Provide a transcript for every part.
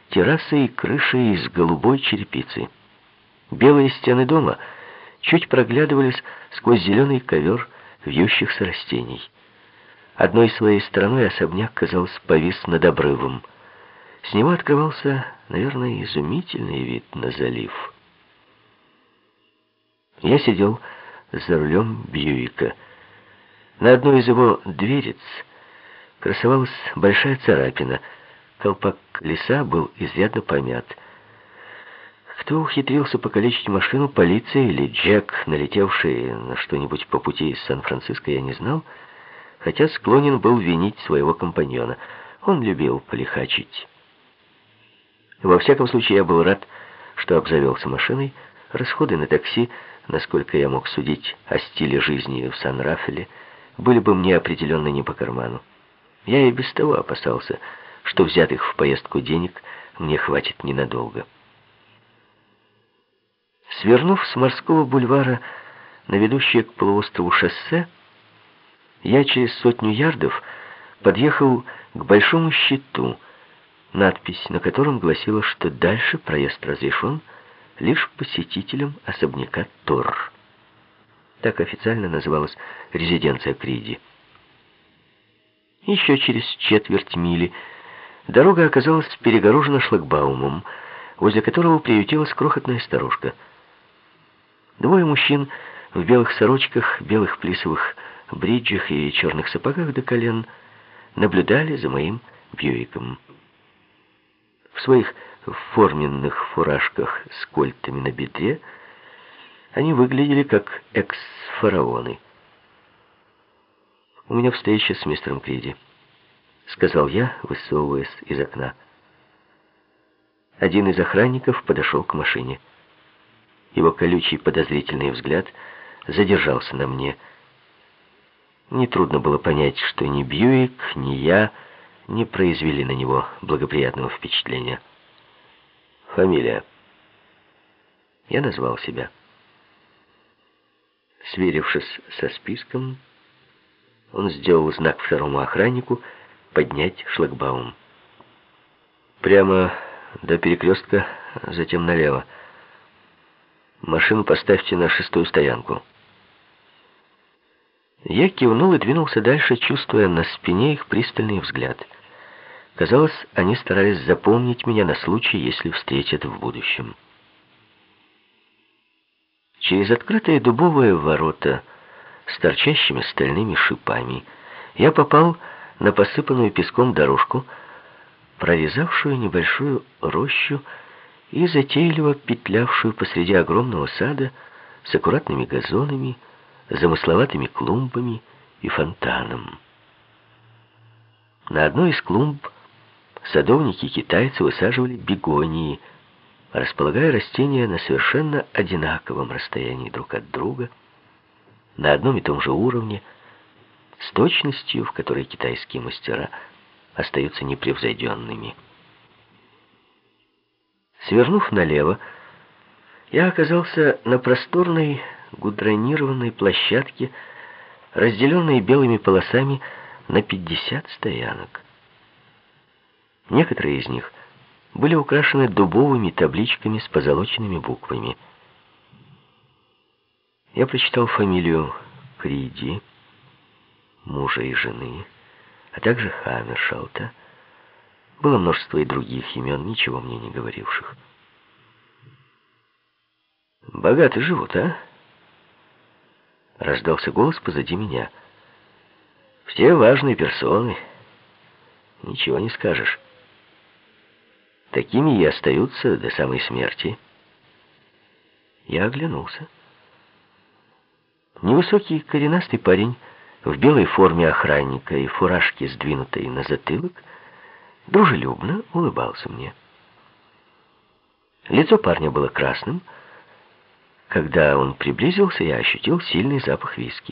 террасой и крышей из голубой черепицы. Белые стены дома чуть проглядывались сквозь зеленый ковер вьющихся растений. Одной своей стороной особняк, казалось, повис над обрывом. С него открывался, наверное, изумительный вид на залив. Я сидел за рулем Бьюика. На одной из его дверец красовалась большая царапина. Колпак колеса был изрядно помят. Кто ухитрился покалечить машину, полиция или Джек, налетевший на что-нибудь по пути из Сан-Франциско, я не знал, хотя склонен был винить своего компаньона. Он любил полихачить. Во всяком случае, я был рад, что обзавелся машиной. Расходы на такси, насколько я мог судить о стиле жизни в Сан-Рафеле, были бы мне определенно не по карману. Я и без того опасался, что взятых в поездку денег мне хватит ненадолго. Свернув с морского бульвара на ведущее к полуострову шоссе, я через 100 ярдов подъехал к большому щиту, надпись на котором гласила, что дальше проезд разрешен лишь посетителям особняка Торр. Так официально называлась резиденция Криди. Еще через четверть мили дорога оказалась перегорожена шлагбаумом, возле которого приютилась крохотная сторожка. Двое мужчин в белых сорочках, белых плисовых бриджах и черных сапогах до колен наблюдали за моим Бьюиком. В своих форменных фуражках с кольтами на бедре они выглядели как экс-фараоны. «У меня встреча с мистером Криди», — сказал я, высовываясь из окна. Один из охранников подошел к машине. Его колючий подозрительный взгляд задержался на мне. Нетрудно было понять, что ни Бьюик, ни я не произвели на него благоприятного впечатления. «Фамилия?» Я назвал себя. Сверившись со списком, он сделал знак второму охраннику поднять шлагбаум. «Прямо до перекрестка, затем налево. Машину поставьте на 6-ю стоянку». Я кивнул и двинулся дальше, чувствуя на спине их пристальный взгляд. Казалось, они старались запомнить меня на случай, если встретят в будущем. Через открытые дубовые ворота с торчащими стальными шипами я попал на посыпанную песком дорожку, прорезавшую небольшую рощу и затейливо петлявшую посреди огромного сада с аккуратными газонами, замысловатыми клумбами и фонтаном. На одной из клумб садовники-китайцы высаживали бегонии, располагая растения на совершенно одинаковом расстоянии друг от друга, на одном и том же уровне, с точностью, в которой китайские мастера остаются непревзойденными. Свернув налево, я оказался на просторной гудронированной площадке, разделенной белыми полосами на 50 стоянок. Некоторые из них были украшены дубовыми табличками с позолоченными буквами. Я прочитал фамилию Криди, мужа и жены, а также Хаммершалта. Было множество и других имен, ничего мне не говоривших. «Богато живут, а?» Раздался голос позади меня. «Все важные персоны. Ничего не скажешь. Такими и остаются до самой смерти». Я оглянулся. Невысокий коренастый парень в белой форме охранника и фуражке, сдвинутой на затылок, дружелюбно улыбался мне. Лицо парня было красным. Когда он приблизился, я ощутил сильный запах виски.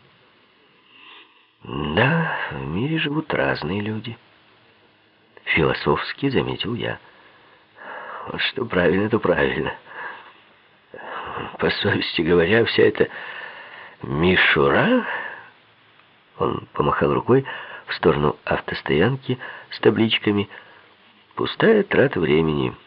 «Да, в мире живут разные люди», — философски заметил я. «Вот что правильно, то правильно. По совести говоря, вся эта мишура...» Он помахал рукой в сторону автостоянки с табличками. Пустая трата времени.